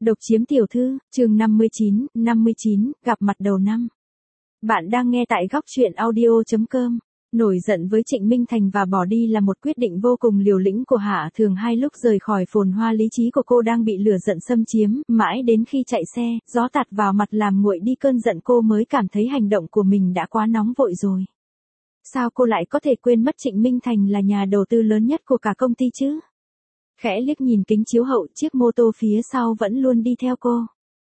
Độc chiếm tiểu thư, chương 59, gặp mặt đầu năm. Bạn đang nghe tại góc truyện audio.com. Nổi giận với Trịnh Minh Thành và bỏ đi là một quyết định vô cùng liều lĩnh của Hạ Thường Hai. Lúc rời khỏi phồn hoa, lý trí của cô đang bị lửa giận xâm chiếm, mãi đến khi chạy xe, gió tạt vào mặt làm nguội đi cơn giận, cô mới cảm thấy hành động của mình đã quá nóng vội rồi. Sao cô lại có thể quên mất Trịnh Minh Thành là nhà đầu tư lớn nhất của cả công ty chứ? Khẽ liếc nhìn kính chiếu hậu, chiếc mô tô phía sau vẫn luôn đi theo cô.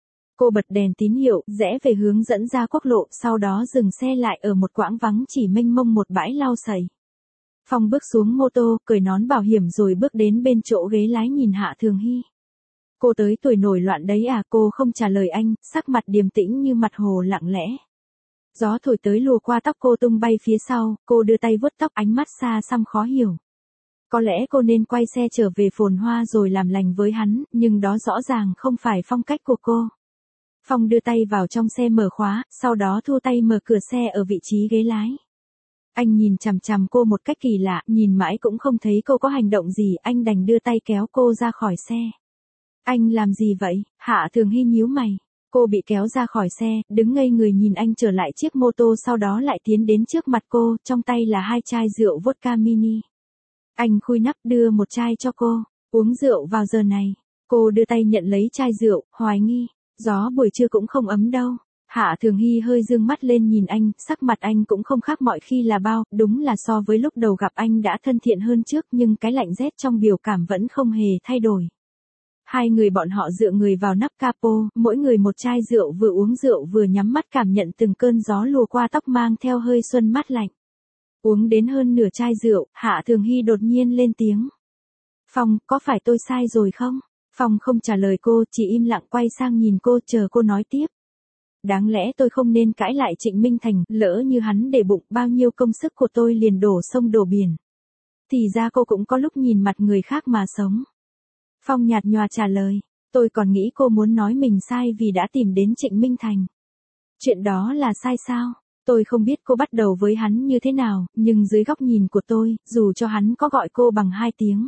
Cô bật đèn tín hiệu, rẽ về hướng dẫn ra quốc lộ, sau đó dừng xe lại ở một quãng vắng chỉ mênh mông một bãi lau sậy. Phong bước xuống mô tô, cởi nón bảo hiểm rồi bước đến bên chỗ ghế lái nhìn Hạ Thường Hy. Cô tới tuổi nổi loạn đấy à? Cô không trả lời anh, sắc mặt điềm tĩnh như mặt hồ lặng lẽ. Gió thổi tới lùa qua tóc cô tung bay phía sau, cô đưa tay vuốt tóc, ánh mắt xa xăm khó hiểu. Có lẽ cô nên quay xe trở về phồn hoa rồi làm lành với hắn, nhưng đó rõ ràng không phải phong cách của cô. Phong đưa tay vào trong xe mở khóa, sau đó thu tay mở cửa xe ở vị trí ghế lái. Anh nhìn chằm chằm cô một cách kỳ lạ, nhìn mãi cũng không thấy cô có hành động gì, anh đành đưa tay kéo cô ra khỏi xe. Anh làm gì vậy? Hạ Thường Hy nhíu mày. Cô bị kéo ra khỏi xe, đứng ngây người nhìn anh trở lại chiếc mô tô, sau đó lại tiến đến trước mặt cô, trong tay là 2 chai rượu vodka mini. Anh khui nắp đưa một chai cho cô, uống rượu vào giờ này. Cô đưa tay nhận lấy chai rượu, hoài nghi, gió buổi trưa cũng không ấm đâu. Hạ Thường Hy hơi dương mắt lên nhìn anh, sắc mặt anh cũng không khác mọi khi là bao, đúng là so với lúc đầu gặp anh đã thân thiện hơn trước, nhưng cái lạnh rét trong biểu cảm vẫn không hề thay đổi. Hai người bọn họ dựa người vào nắp capo, mỗi người một chai rượu, vừa uống rượu vừa nhắm mắt cảm nhận từng cơn gió lùa qua tóc mang theo hơi xuân mát lạnh. Uống đến hơn nửa chai rượu, Hạ Thường Hy đột nhiên lên tiếng. Phong, có phải tôi sai rồi không? Phong không trả lời cô, chỉ im lặng quay sang nhìn cô, chờ cô nói tiếp. Đáng lẽ tôi không nên cãi lại Trịnh Minh Thành, lỡ như hắn để bụng, bao nhiêu công sức của tôi liền đổ sông đổ biển. Thì ra cô cũng có lúc nhìn mặt người khác mà sống. Phong nhạt nhòa trả lời, tôi còn nghĩ cô muốn nói mình sai vì đã tìm đến Trịnh Minh Thành. Chuyện đó là sai sao? Tôi không biết cô bắt đầu với hắn như thế nào, nhưng dưới góc nhìn của tôi, dù cho hắn có gọi cô bằng 2 tiếng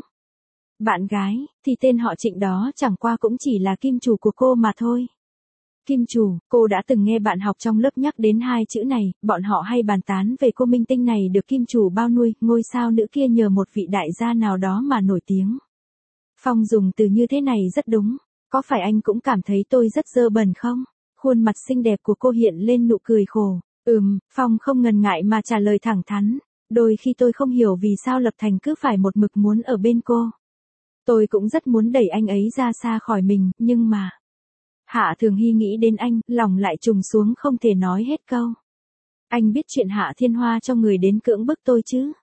bạn gái, thì tên họ Trịnh đó chẳng qua cũng chỉ là kim chủ của cô mà thôi. Kim chủ, cô đã từng nghe bạn học trong lớp nhắc đến 2 chữ này, bọn họ hay bàn tán về cô minh tinh này được kim chủ bao nuôi, ngôi sao nữ kia nhờ một vị đại gia nào đó mà nổi tiếng. Phong dùng từ như thế này rất đúng, có phải anh cũng cảm thấy tôi rất dơ bẩn không? Khuôn mặt xinh đẹp của cô hiện lên nụ cười khổ. Phong không ngần ngại mà trả lời thẳng thắn, đôi khi tôi không hiểu vì sao Lập Thành cứ phải một mực muốn ở bên cô. Tôi cũng rất muốn đẩy anh ấy ra xa khỏi mình, nhưng mà... Hạ Thường Hy nghĩ đến anh, lòng lại trùng xuống không thể nói hết câu. Anh biết chuyện Hạ Thiên Hoa cho người đến cưỡng bức tôi chứ?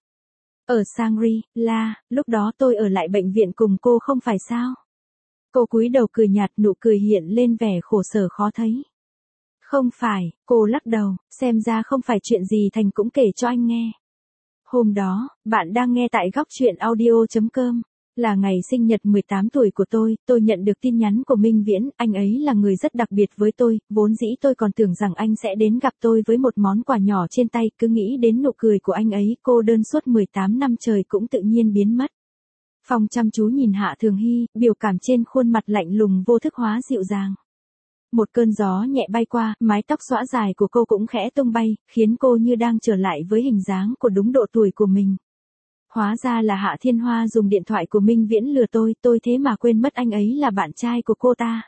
Ở Shangri-La, lúc đó tôi ở lại bệnh viện cùng cô không phải sao? Cô cúi đầu cười nhạt, nụ cười hiện lên vẻ khổ sở khó thấy. Không phải, cô lắc đầu, xem ra không phải chuyện gì Thành cũng kể cho anh nghe. Hôm đó, bạn đang nghe tại góc truyện audio.com. Là ngày sinh nhật 18 tuổi của tôi nhận được tin nhắn của Minh Viễn, anh ấy là người rất đặc biệt với tôi, vốn dĩ tôi còn tưởng rằng anh sẽ đến gặp tôi với một món quà nhỏ trên tay, cứ nghĩ đến nụ cười của anh ấy, cô đơn suốt 18 năm trời cũng tự nhiên biến mất. Phong chăm chú nhìn Hạ Thường Hy, biểu cảm trên khuôn mặt lạnh lùng vô thức hóa dịu dàng. Một cơn gió nhẹ bay qua, mái tóc xõa dài của cô cũng khẽ tung bay, khiến cô như đang trở lại với hình dáng của đúng độ tuổi của mình. Hóa ra là Hạ Thiên Hoa dùng điện thoại của Minh Viễn lừa tôi thế mà quên mất anh ấy là bạn trai của cô ta.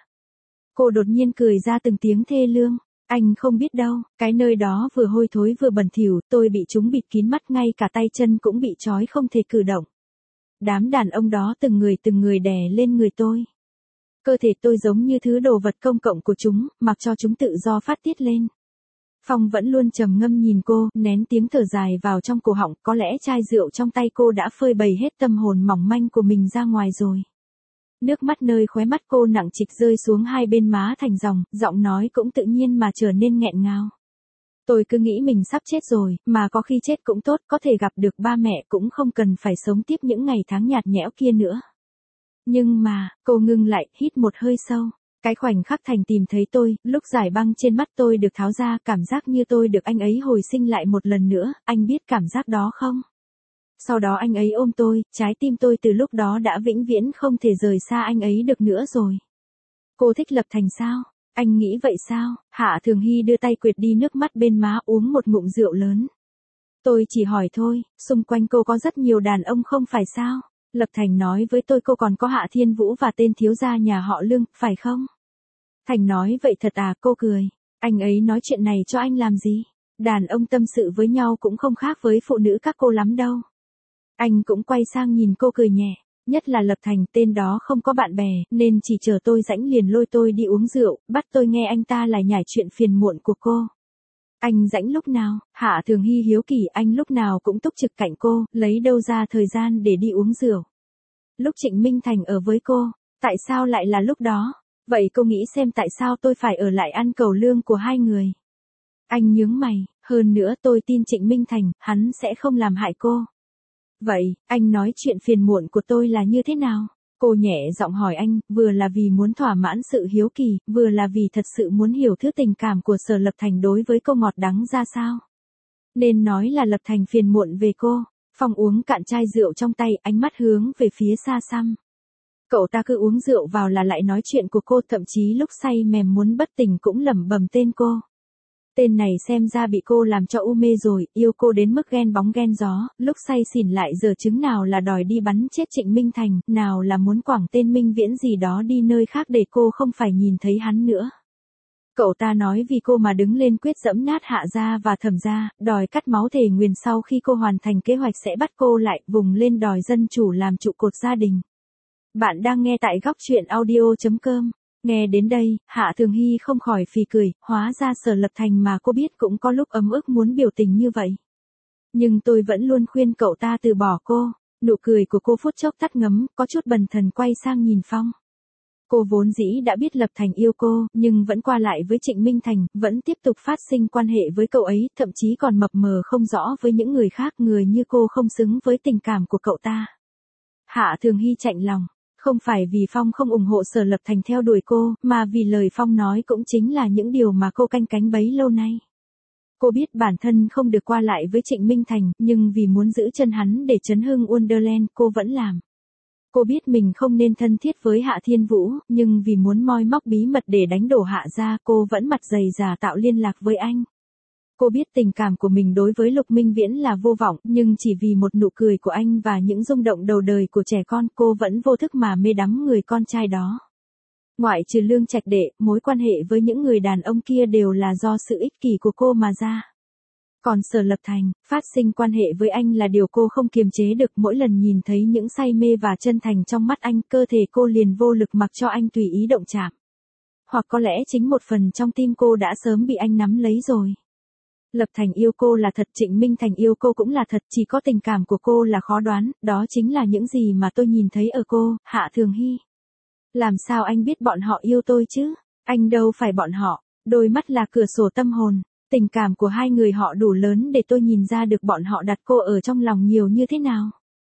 Cô đột nhiên cười ra từng tiếng thê lương, anh không biết đâu, cái nơi đó vừa hôi thối vừa bẩn thỉu, tôi bị chúng bịt kín mắt, ngay cả tay chân cũng bị trói không thể cử động. Đám đàn ông đó từng người đè lên người tôi. Cơ thể tôi giống như thứ đồ vật công cộng của chúng, mặc cho chúng tự do phát tiết lên. Phong vẫn luôn trầm ngâm nhìn cô, nén tiếng thở dài vào trong cổ họng, có lẽ chai rượu trong tay cô đã phơi bày hết tâm hồn mỏng manh của mình ra ngoài rồi. Nước mắt nơi khóe mắt cô nặng trịch rơi xuống hai bên má thành dòng, giọng nói cũng tự nhiên mà trở nên nghẹn ngào. Tôi cứ nghĩ mình sắp chết rồi, mà có khi chết cũng tốt, có thể gặp được ba mẹ cũng không cần phải sống tiếp những ngày tháng nhạt nhẽo kia nữa. Nhưng mà, cô ngưng lại, hít một hơi sâu. Cái khoảnh khắc Thành tìm thấy tôi, lúc giải băng trên mắt tôi được tháo ra, cảm giác như tôi được anh ấy hồi sinh lại một lần nữa, anh biết cảm giác đó không? Sau đó anh ấy ôm tôi, trái tim tôi từ lúc đó đã vĩnh viễn không thể rời xa anh ấy được nữa rồi. Cô thích Lập Thành sao? Anh nghĩ vậy sao? Hạ Thường Hy đưa tay quệt đi nước mắt bên má, uống một ngụm rượu lớn. Tôi chỉ hỏi thôi, xung quanh cô có rất nhiều đàn ông không phải sao? Lập Thành nói với tôi cô còn có Hạ Thiên Vũ và tên thiếu gia nhà họ Lương, phải không? Thành nói vậy thật à? Cô cười. Anh ấy nói chuyện này cho anh làm gì? Đàn ông tâm sự với nhau cũng không khác với phụ nữ các cô lắm đâu. Anh cũng quay sang nhìn cô cười nhẹ. Nhất là Lập Thành, tên đó không có bạn bè, nên chỉ chờ tôi rảnh liền lôi tôi đi uống rượu, bắt tôi nghe anh ta lải nhải chuyện phiền muộn của cô. Anh rảnh lúc nào? Hạ Thường Hy hiếu kỳ, anh lúc nào cũng túc trực cạnh cô, lấy đâu ra thời gian để đi uống rượu. Lúc Trịnh Minh Thành ở với cô, tại sao lại là lúc đó? Vậy cô nghĩ xem tại sao tôi phải ở lại ăn cầu lương của hai người? Anh nhướng mày, hơn nữa tôi tin Trịnh Minh Thành, hắn sẽ không làm hại cô. Vậy, anh nói chuyện phiền muộn của tôi là như thế nào? Cô nhẹ giọng hỏi anh, vừa là vì muốn thỏa mãn sự hiếu kỳ, vừa là vì thật sự muốn hiểu thứ tình cảm của Sở Lập Thành đối với cô ngọt đắng ra sao. Nên nói là Lập Thành phiền muộn về cô. Phong uống cạn chai rượu trong tay, ánh mắt hướng về phía xa xăm. Cậu ta cứ uống rượu vào là lại nói chuyện của cô, thậm chí lúc say mềm muốn bất tỉnh cũng lẩm bẩm tên cô. Tên này xem ra bị cô làm cho u mê rồi, yêu cô đến mức ghen bóng ghen gió, lúc say xỉn lại giờ chứng nào là đòi đi bắn chết Trịnh Minh Thành, nào là muốn quẳng tên Minh Viễn gì đó đi nơi khác để cô không phải nhìn thấy hắn nữa. Cậu ta nói vì cô mà đứng lên quyết dẫm nát Hạ gia và Thẩm gia, đòi cắt máu thề nguyền sau khi cô hoàn thành kế hoạch sẽ bắt cô lại, vùng lên đòi dân chủ làm trụ cột gia đình. Bạn đang nghe tại góc truyện audio.com. Nghe đến đây, Hạ Thường Hy không khỏi phì cười, hóa ra Sở Lập Thành mà cô biết cũng có lúc ấm ức muốn biểu tình như vậy. Nhưng tôi vẫn luôn khuyên cậu ta từ bỏ cô. Nụ cười của cô phút chốc tắt ngấm, có chút bần thần quay sang nhìn Phong. Cô vốn dĩ đã biết Lập Thành yêu cô, nhưng vẫn qua lại với Trịnh Minh Thành, vẫn tiếp tục phát sinh quan hệ với cậu ấy, thậm chí còn mập mờ không rõ với những người khác, người như cô không xứng với tình cảm của cậu ta. Hạ Thường Hy chạnh lòng. Không phải vì Phong không ủng hộ Sở Lập Thành theo đuổi cô, mà vì lời Phong nói cũng chính là những điều mà cô canh cánh bấy lâu nay. Cô biết bản thân không được qua lại với Trịnh Minh Thành, nhưng vì muốn giữ chân hắn để chấn hưng Wonderland, cô vẫn làm. Cô biết mình không nên thân thiết với Hạ Thiên Vũ, nhưng vì muốn moi móc bí mật để đánh đổ Hạ gia, cô vẫn mặt dày giả tạo liên lạc với anh. Cô biết tình cảm của mình đối với Lục Minh Viễn là vô vọng, nhưng chỉ vì một nụ cười của anh và những rung động đầu đời của trẻ con, cô vẫn vô thức mà mê đắm người con trai đó. Ngoại trừ Lương Trạch Đệ, mối quan hệ với những người đàn ông kia đều là do sự ích kỷ của cô mà ra. Còn Sở Lập Thành, phát sinh quan hệ với anh là điều cô không kiềm chế được, mỗi lần nhìn thấy những say mê và chân thành trong mắt anh, cơ thể cô liền vô lực mặc cho anh tùy ý động chạm. Hoặc có lẽ chính một phần trong tim cô đã sớm bị anh nắm lấy rồi. Lập Thành yêu cô là thật, Trịnh Minh Thành yêu cô cũng là thật, chỉ có tình cảm của cô là khó đoán, đó chính là những gì mà tôi nhìn thấy ở cô, Hạ Thường Hy. Làm sao anh biết bọn họ yêu tôi chứ? Anh đâu phải bọn họ, đôi mắt là cửa sổ tâm hồn, tình cảm của hai người họ đủ lớn để tôi nhìn ra được bọn họ đặt cô ở trong lòng nhiều như thế nào.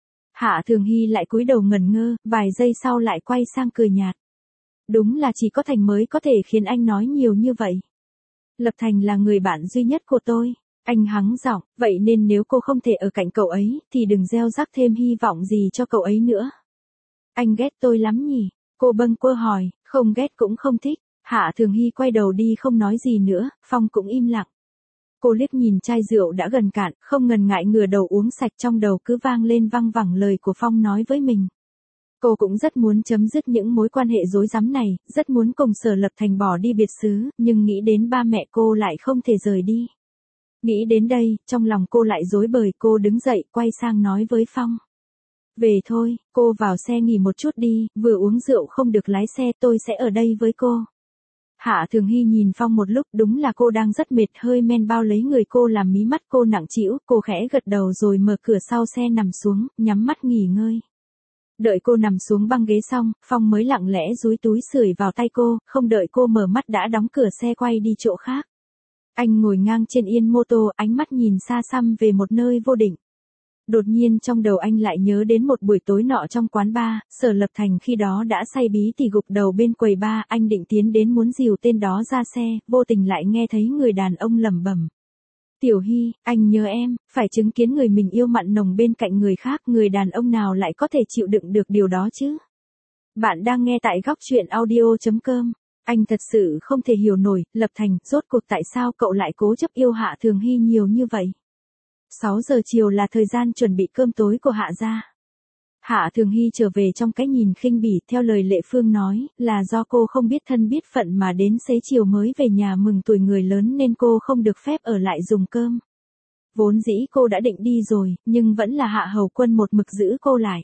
Hạ Thường Hy lại cúi đầu ngẩn ngơ, vài giây sau lại quay sang cười nhạt. Đúng là chỉ có Thành mới có thể khiến anh nói nhiều như vậy. Lập Thành là người bạn duy nhất của tôi. Anh hắng giọng, vậy nên nếu cô không thể ở cạnh cậu ấy, thì đừng gieo rắc thêm hy vọng gì cho cậu ấy nữa. Anh ghét tôi lắm nhỉ? Cô bâng quơ hỏi, không ghét cũng không thích. Hạ Thường Hy quay đầu đi không nói gì nữa, Phong cũng im lặng. Cô liếc nhìn chai rượu đã gần cạn, không ngần ngại ngửa đầu uống sạch, trong đầu cứ vang lên văng vẳng lời của Phong nói với mình. Cô cũng rất muốn chấm dứt những mối quan hệ rối rắm này, rất muốn cùng Sở Lập Thành bỏ đi biệt xứ, nhưng nghĩ đến ba mẹ cô lại không thể rời đi. Nghĩ đến đây, trong lòng cô lại rối bời, cô đứng dậy, quay sang nói với Phong. Về thôi, cô vào xe nghỉ một chút đi, vừa uống rượu không được lái xe, tôi sẽ ở đây với cô. Hạ Thường Hy nhìn Phong một lúc, đúng là cô đang rất mệt, hơi men bao lấy người cô làm mí mắt cô nặng trĩu, cô khẽ gật đầu rồi mở cửa sau xe nằm xuống, nhắm mắt nghỉ ngơi. Đợi cô nằm xuống băng ghế xong, Phong mới lặng lẽ dúi túi sưởi vào tay cô, không đợi cô mở mắt đã đóng cửa xe quay đi chỗ khác. Anh ngồi ngang trên yên mô tô, ánh mắt nhìn xa xăm về một nơi vô định. Đột nhiên trong đầu anh lại nhớ đến một buổi tối nọ trong quán bar, Sở Lập Thành khi đó đã say bí tỉ gục đầu bên quầy bar, anh định tiến đến muốn dìu tên đó ra xe, vô tình lại nghe thấy người đàn ông lẩm bẩm. Tiểu Hy, anh nhớ em, phải chứng kiến người mình yêu mặn nồng bên cạnh người khác, người đàn ông nào lại có thể chịu đựng được điều đó chứ? Bạn đang nghe tại góc chuyện audio.com. Anh thật sự không thể hiểu nổi, Lập Thành, rốt cuộc tại sao cậu lại cố chấp yêu Hạ Thường Hy nhiều như vậy? 6 giờ chiều là thời gian chuẩn bị cơm tối của Hạ gia. Hạ Thường Hy trở về trong cái nhìn khinh bỉ, theo lời Lệ Phương nói, là do cô không biết thân biết phận mà đến xế chiều mới về nhà mừng tuổi người lớn nên cô không được phép ở lại dùng cơm. Vốn dĩ cô đã định đi rồi, nhưng vẫn là Hạ Hầu Quân một mực giữ cô lại.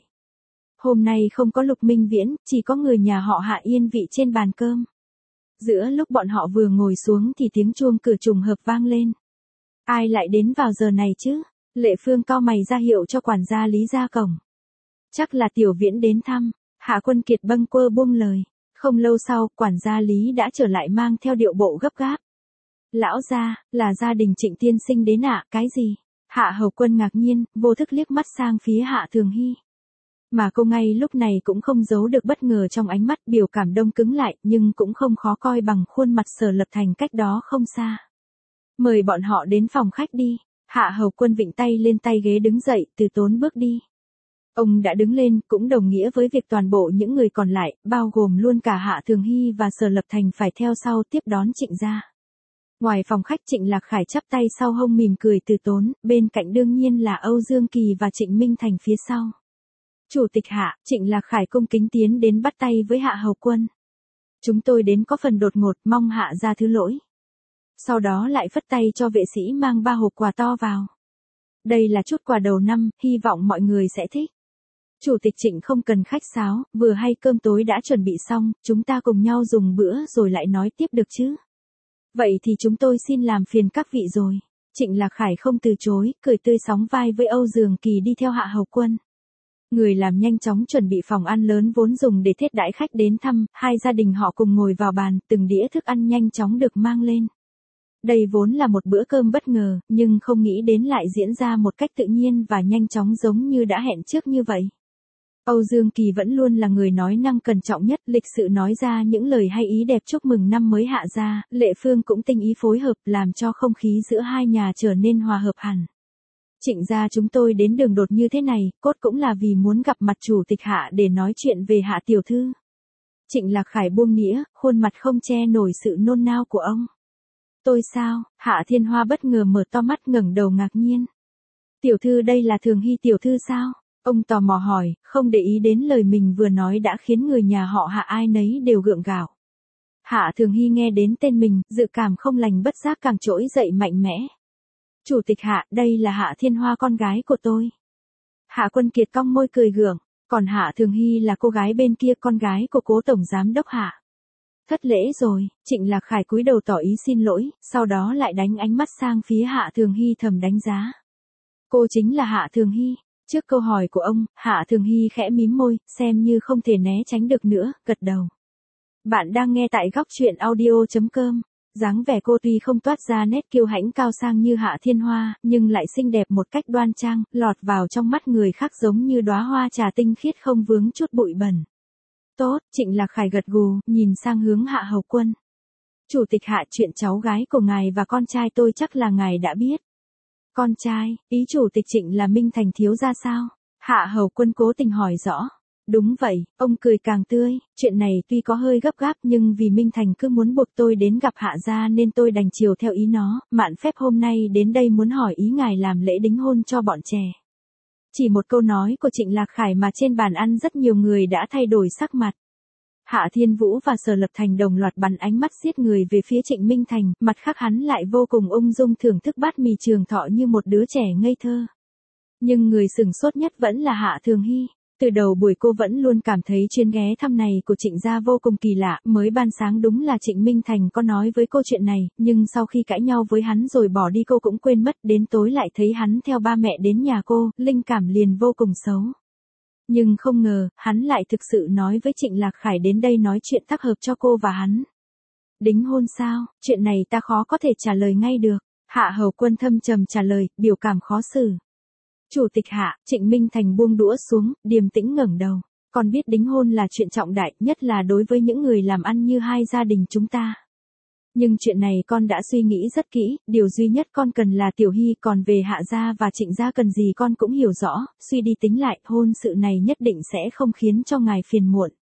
Hôm nay không có Lục Minh Viễn, chỉ có người nhà họ Hạ yên vị trên bàn cơm. Giữa lúc bọn họ vừa ngồi xuống thì tiếng chuông cửa trùng hợp vang lên. Ai lại đến vào giờ này chứ? Lệ Phương cau mày ra hiệu cho quản gia Lý ra cổng. Chắc là Tiểu Viễn đến thăm. Hạ Quân Kiệt bâng quơ buông lời. Không lâu sau, quản gia Lý đã trở lại mang theo điệu bộ gấp gáp. Lão gia, là gia đình Trịnh tiên sinh đến ạ, cái gì? Hạ Hầu Quân ngạc nhiên, vô thức liếc mắt sang phía Hạ Thường Hy. Mà cô ngay lúc này cũng không giấu được bất ngờ trong ánh mắt, biểu cảm đông cứng lại, nhưng cũng không khó coi bằng khuôn mặt Sở Lập Thành cách đó không xa. Mời bọn họ đến phòng khách đi. Hạ Hầu Quân vịnh tay lên tay ghế đứng dậy, Từ Tốn bước đi. Ông đã đứng lên, cũng đồng nghĩa với việc toàn bộ những người còn lại, bao gồm luôn cả Hạ Thường Hy và Sở Lập Thành phải theo sau tiếp đón Trịnh gia. Ngoài phòng khách, Trịnh Lạc Khải chắp tay sau hông mỉm cười từ tốn, bên cạnh đương nhiên là Âu Dương Kỳ và Trịnh Minh Thành phía sau. Chủ tịch Hạ, Trịnh Lạc Khải cung kính tiến đến bắt tay với Hạ Hầu Quân. Chúng tôi đến có phần đột ngột, mong Hạ ra thứ lỗi. Sau đó lại phất tay cho vệ sĩ mang 3 hộp quà to vào. Đây là chút quà đầu năm, hy vọng mọi người sẽ thích. Chủ tịch Trịnh không cần khách sáo, vừa hay cơm tối đã chuẩn bị xong, chúng ta cùng nhau dùng bữa rồi lại nói tiếp được chứ. Vậy thì chúng tôi xin làm phiền các vị rồi. Trịnh Lạc Khải không từ chối, cười tươi sóng vai với Âu Dương Kỳ đi theo Hạ Hầu Quân. Người làm nhanh chóng chuẩn bị phòng ăn lớn vốn dùng để thiết đãi khách đến thăm, hai gia đình họ cùng ngồi vào bàn, từng đĩa thức ăn nhanh chóng được mang lên. Đây vốn là một bữa cơm bất ngờ, nhưng không nghĩ đến lại diễn ra một cách tự nhiên và nhanh chóng giống như đã hẹn trước như vậy. Âu Dương Kỳ vẫn luôn là người nói năng cẩn trọng nhất, lịch sự nói ra những lời hay ý đẹp chúc mừng năm mới Hạ gia, Lệ Phương cũng tinh ý phối hợp làm cho không khí giữa hai nhà trở nên hòa hợp hẳn. Trịnh gia chúng tôi đến đường đột như thế này, cốt cũng là vì muốn gặp mặt chủ tịch Hạ để nói chuyện về Hạ tiểu thư. Trịnh Lạc Khải buông nĩa, khuôn mặt không che nổi sự nôn nao của ông. Tôi sao? Hạ Thiên Hoa bất ngờ mở to mắt ngẩng đầu ngạc nhiên. Tiểu thư đây là Thường Hy tiểu thư sao? Ông tò mò hỏi, không để ý đến lời mình vừa nói đã khiến người nhà họ Hạ ai nấy đều gượng gạo. Hạ Thường Hy nghe đến tên mình, dự cảm không lành bất giác càng trỗi dậy mạnh mẽ. Chủ tịch Hạ, đây là Hạ Thiên Hoa con gái của tôi. Hạ Quân Kiệt cong môi cười gượng, còn Hạ Thường Hy là cô gái bên kia, con gái của cố tổng giám đốc Hạ. Thất lễ rồi, Trịnh Lạc Khải cúi đầu tỏ ý xin lỗi, sau đó lại đánh ánh mắt sang phía Hạ Thường Hy thầm đánh giá. Cô chính là Hạ Thường Hy. Trước câu hỏi của ông, Hạ Thường Hy khẽ mím môi, xem như không thể né tránh được nữa, gật đầu. Bạn đang nghe tại góc chuyện audio.com. Dáng vẻ cô tuy không toát ra nét kiêu hãnh cao sang như Hạ Thiên Hoa, nhưng lại xinh đẹp một cách đoan trang, lọt vào trong mắt người khác giống như đóa hoa trà tinh khiết không vướng chút bụi bẩn. Tốt, Trịnh Lạc Khải gật gù, nhìn sang hướng Hạ Hầu Quân. Chủ tịch Hạ, chuyện cháu gái của ngài và con trai tôi chắc là ngài đã biết. Con trai, ý chủ tịch Trịnh là Minh Thành thiếu gia sao? Hạ Hầu Quân cố tình hỏi rõ. Đúng vậy, ông cười càng tươi, chuyện này tuy có hơi gấp gáp nhưng vì Minh Thành cứ muốn buộc tôi đến gặp Hạ gia nên tôi đành chiều theo ý nó, mạn phép hôm nay đến đây muốn hỏi ý ngài làm lễ đính hôn cho bọn trẻ. Chỉ một câu nói của Trịnh Lạc Khải mà trên bàn ăn rất nhiều người đã thay đổi sắc mặt. Hạ Thiên Vũ và Sở Lập Thành đồng loạt bắn ánh mắt giết người về phía Trịnh Minh Thành, mặt khác hắn lại vô cùng ung dung thưởng thức bát mì Trường Thọ như một đứa trẻ ngây thơ. Nhưng người sửng sốt nhất vẫn là Hạ Thường Hy. Từ đầu buổi cô vẫn luôn cảm thấy chuyến ghé thăm này của Trịnh gia vô cùng kỳ lạ, mới ban sáng đúng là Trịnh Minh Thành có nói với cô chuyện này, nhưng sau khi cãi nhau với hắn rồi bỏ đi cô cũng quên mất, đến tối lại thấy hắn theo ba mẹ đến nhà cô, linh cảm liền vô cùng xấu. Nhưng không ngờ, hắn lại thực sự nói với Trịnh Lạc Khải đến đây nói chuyện tác hợp cho cô và hắn. Đính hôn sao, chuyện này ta khó có thể trả lời ngay được. Hạ Hầu Quân thâm trầm trả lời, biểu cảm khó xử. Chủ tịch Hạ, Trịnh Minh Thành buông đũa xuống, điềm tĩnh ngẩng đầu. Con biết đính hôn là chuyện trọng đại, nhất là đối với những người làm ăn như hai gia đình chúng ta. Nhưng chuyện này con đã suy nghĩ rất kỹ, điều duy nhất con cần là Tiểu Hy, còn về Hạ gia và Trịnh gia cần gì con cũng hiểu rõ, suy đi tính lại, hôn sự này nhất định sẽ không khiến cho ngài phiền muộn.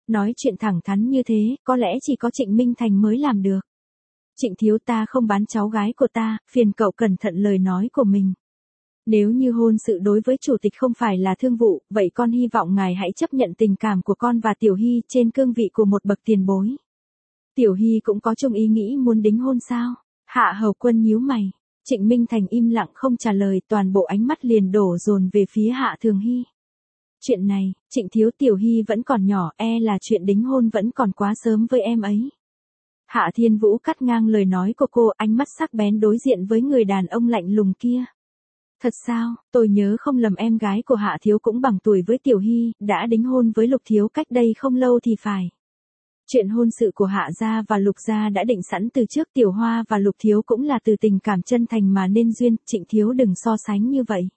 Nói chuyện thẳng thắn như thế, có lẽ chỉ có Trịnh Minh Thành mới làm được. Trịnh thiếu, ta không bán cháu gái của ta, phiền cậu cẩn thận lời nói của mình. Nếu như hôn sự đối với chủ tịch không phải là thương vụ, vậy con hy vọng ngài hãy chấp nhận tình cảm của con và Tiểu Hy trên cương vị của một bậc tiền bối. Tiểu Hy cũng có chung ý nghĩ muốn đính hôn sao? Hạ Hầu Quân nhíu mày. Trịnh Minh Thành im lặng không trả lời, toàn bộ ánh mắt liền đổ dồn về phía Hạ Thường Hy. Chuyện này, Trịnh thiếu, Tiểu Hy vẫn còn nhỏ, là chuyện đính hôn vẫn còn quá sớm với em ấy. Hạ Thiên Vũ cắt ngang lời nói của cô, ánh mắt sắc bén đối diện với người đàn ông lạnh lùng kia. Thật sao, tôi nhớ không lầm em gái của Hạ thiếu cũng bằng tuổi với Tiểu Hy, đã đính hôn với Lục thiếu cách đây không lâu thì phải. Chuyện hôn sự của Hạ gia và Lục gia đã định sẵn từ trước, Tiểu Hoa và Lục thiếu cũng là từ tình cảm chân thành mà nên duyên, Trịnh thiếu đừng so sánh như vậy.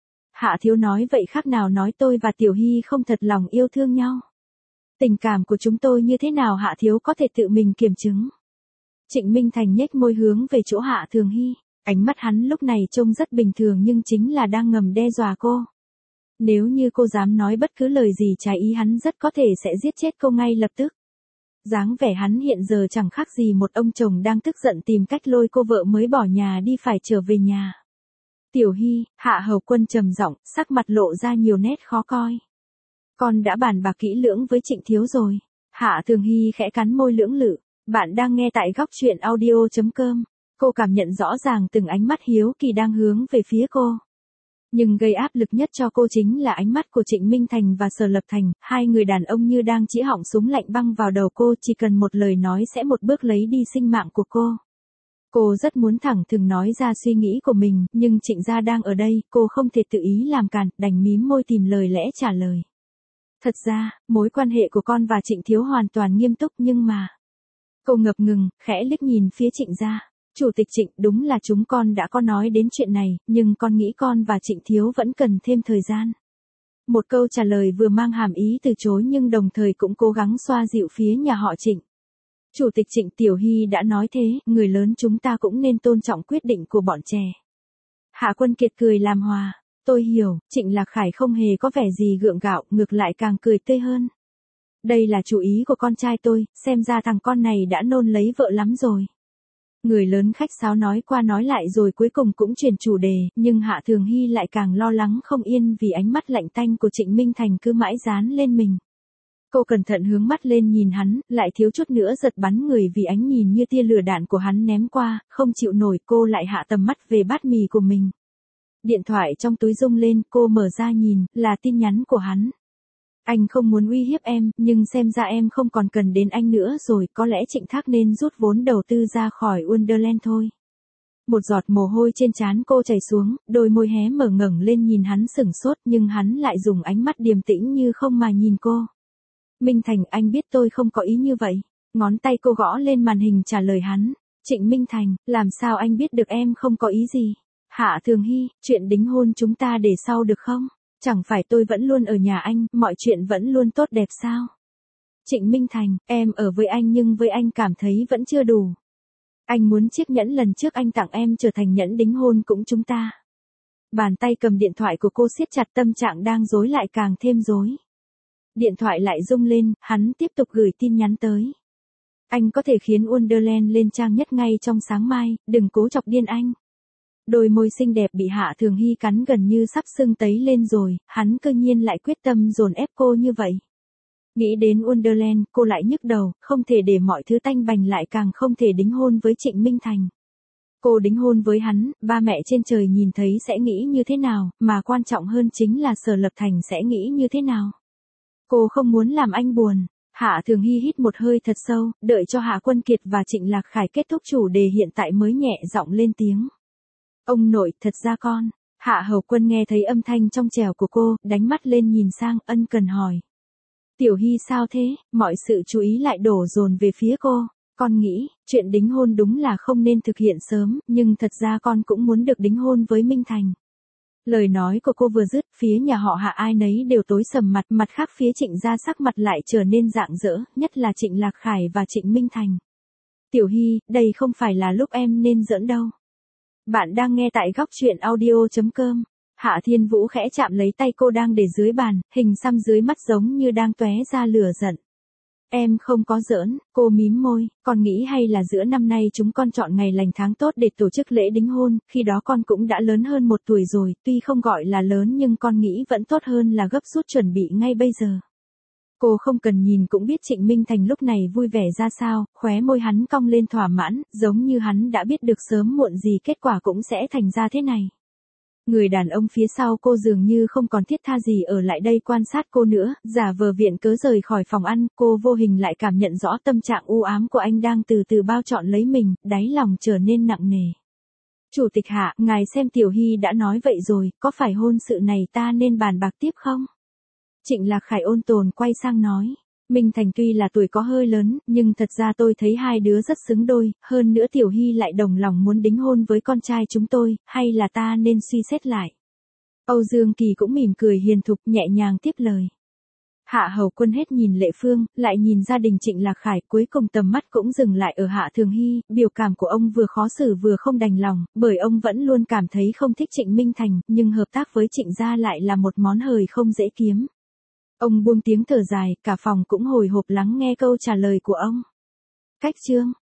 Hạ thiếu nói vậy khác nào nói tôi và Tiểu Hy không thật lòng yêu thương nhau. Tình cảm của chúng tôi như thế nào Hạ thiếu có thể tự mình kiểm chứng. Trịnh Minh Thành nhếch môi hướng về chỗ Hạ Thường Hy, ánh mắt hắn lúc này trông rất bình thường nhưng chính là đang ngầm đe dọa cô. Nếu như cô dám nói bất cứ lời gì trái ý hắn rất có thể sẽ giết chết cô ngay lập tức. Dáng vẻ hắn hiện giờ chẳng khác gì một ông chồng đang tức giận tìm cách lôi cô vợ mới bỏ nhà đi phải trở về nhà. Tiểu Hy, Hạ Hầu Quân trầm giọng, sắc mặt lộ ra nhiều nét khó coi. Con đã bàn bạc kỹ lưỡng với Trịnh thiếu rồi. Hạ Thường Hy khẽ cắn môi lưỡng lự. Bạn đang nghe tại góc truyện audio.com. Cô cảm nhận rõ ràng từng ánh mắt hiếu kỳ đang hướng về phía cô. Nhưng gây áp lực nhất cho cô chính là ánh mắt của Trịnh Minh Thành và Sở Lập Thành, hai người đàn ông như đang chĩa họng súng lạnh băng vào đầu cô, chỉ cần một lời nói sẽ một bước lấy đi sinh mạng của cô. Cô rất muốn thẳng thừng nói ra suy nghĩ của mình, nhưng Trịnh gia đang ở đây, cô không thể tự ý làm cản, đành mím môi tìm lời lẽ trả lời. Thật ra, mối quan hệ của con và Trịnh thiếu hoàn toàn nghiêm túc nhưng mà... Cô ngập ngừng, khẽ liếc nhìn phía Trịnh gia. Chủ tịch Trịnh, đúng là chúng con đã có nói đến chuyện này, nhưng con nghĩ con và Trịnh thiếu vẫn cần thêm thời gian. Một câu trả lời vừa mang hàm ý từ chối nhưng đồng thời cũng cố gắng xoa dịu phía nhà họ Trịnh. Chủ tịch Trịnh, Tiểu Hy đã nói thế, người lớn chúng ta cũng nên tôn trọng quyết định của bọn trẻ. Hạ Quân Kiệt cười làm hòa. Tôi hiểu, Trịnh Lạc Khải không hề có vẻ gì gượng gạo, ngược lại càng cười tươi hơn. Đây là chủ ý của con trai tôi, xem ra thằng con này đã nôn lấy vợ lắm rồi. Người lớn khách sáo nói qua nói lại rồi cuối cùng cũng chuyển chủ đề, nhưng Hạ Thường Hy lại càng lo lắng không yên vì ánh mắt lạnh tanh của Trịnh Minh Thành cứ mãi dán lên mình. Cô cẩn thận hướng mắt lên nhìn hắn, lại thiếu chút nữa giật bắn người vì ánh nhìn như tia lửa đạn của hắn ném qua, không chịu nổi cô lại hạ tầm mắt về bát mì của mình. Điện thoại trong túi rung lên, cô mở ra nhìn, là tin nhắn của hắn. Anh không muốn uy hiếp em, nhưng xem ra em không còn cần đến anh nữa rồi, có lẽ Trịnh Thác nên rút vốn đầu tư ra khỏi Wonderland thôi. Một giọt mồ hôi trên trán cô chảy xuống, đôi môi hé mở ngẩng lên nhìn hắn sửng sốt nhưng hắn lại dùng ánh mắt điềm tĩnh như không mà nhìn cô. Minh Thành, anh biết tôi không có ý như vậy. Ngón tay cô gõ lên màn hình trả lời hắn. Trịnh Minh Thành, làm sao anh biết được em không có ý gì? Hạ Thường Hy, chuyện đính hôn chúng ta để sau được không? Chẳng phải tôi vẫn luôn ở nhà anh, mọi chuyện vẫn luôn tốt đẹp sao? Trịnh Minh Thành, em ở với anh nhưng với anh cảm thấy vẫn chưa đủ. Anh muốn chiếc nhẫn lần trước anh tặng em trở thành nhẫn đính hôn cũng chúng ta. Bàn tay cầm điện thoại của cô siết chặt, tâm trạng đang rối lại càng thêm rối. Điện thoại lại rung lên, hắn tiếp tục gửi tin nhắn tới. Anh có thể khiến Wonderland lên trang nhất ngay trong sáng mai, đừng cố chọc điên anh. Đôi môi xinh đẹp bị Hạ Thường Hy cắn gần như sắp sưng tấy lên rồi, hắn cơ nhiên lại quyết tâm dồn ép cô như vậy. Nghĩ đến Wonderland, cô lại nhức đầu, không thể để mọi thứ tanh bành lại càng không thể đính hôn với Trịnh Minh Thành. Cô đính hôn với hắn, ba mẹ trên trời nhìn thấy sẽ nghĩ như thế nào, mà quan trọng hơn chính là Sở Lập Thành sẽ nghĩ như thế nào. Cô không muốn làm anh buồn. Hạ Thường Hy hít một hơi thật sâu, đợi cho Hạ Quân Kiệt và Trịnh Lạc Khải kết thúc chủ đề hiện tại mới nhẹ giọng lên tiếng. Ông nội, thật ra con. Hạ Hầu Quân nghe thấy âm thanh trong trẻo của cô, đánh mắt lên nhìn sang, ân cần hỏi. Tiểu Hy sao thế? Mọi sự chú ý lại đổ dồn về phía cô. Con nghĩ, chuyện đính hôn đúng là không nên thực hiện sớm, nhưng thật ra con cũng muốn được đính hôn với Minh Thành. Lời nói của cô vừa dứt, phía nhà họ Hạ ai nấy đều tối sầm mặt, mặt khác phía Trịnh gia sắc mặt lại trở nên rạng rỡ, nhất là Trịnh Lạc Khải và Trịnh Minh Thành. Tiểu Hy, đây không phải là lúc em nên giỡn đâu. Bạn đang nghe tại góc truyện audio.com. Hạ Thiên Vũ khẽ chạm lấy tay cô đang để dưới bàn, hình xăm dưới mắt giống như đang tóe ra lửa giận. Em không có giỡn, cô mím môi, con nghĩ hay là giữa năm nay chúng con chọn ngày lành tháng tốt để tổ chức lễ đính hôn, khi đó con cũng đã lớn hơn 1 tuổi rồi, tuy không gọi là lớn nhưng con nghĩ vẫn tốt hơn là gấp rút chuẩn bị ngay bây giờ. Cô không cần nhìn cũng biết Trịnh Minh Thành lúc này vui vẻ ra sao, khóe môi hắn cong lên thỏa mãn, giống như hắn đã biết được sớm muộn gì kết quả cũng sẽ thành ra thế này. Người đàn ông phía sau cô dường như không còn thiết tha gì ở lại đây quan sát cô nữa, giả vờ viện cớ rời khỏi phòng ăn, cô vô hình lại cảm nhận rõ tâm trạng u ám của anh đang từ từ bao trọn lấy mình, đáy lòng trở nên nặng nề. Chủ tịch Hạ, ngài xem Tiểu Hy đã nói vậy rồi, có phải hôn sự này ta nên bàn bạc tiếp không? Trịnh Lạc Khải ôn tồn quay sang nói. Minh Thành tuy là tuổi có hơi lớn, nhưng thật ra tôi thấy hai đứa rất xứng đôi, hơn nữa Tiểu Hy lại đồng lòng muốn đính hôn với con trai chúng tôi, hay là ta nên suy xét lại. Âu Dương Kỳ cũng mỉm cười hiền thục nhẹ nhàng tiếp lời. Hạ Hầu Quân hết nhìn Lệ Phương, lại nhìn gia đình Trịnh Lạc Khải, cuối cùng tầm mắt cũng dừng lại ở Hạ Thường Hy, biểu cảm của ông vừa khó xử vừa không đành lòng, bởi ông vẫn luôn cảm thấy không thích Trịnh Minh Thành, nhưng hợp tác với Trịnh gia lại là một món hời không dễ kiếm. Ông buông tiếng thở dài, cả phòng cũng hồi hộp lắng nghe câu trả lời của ông. Cách chương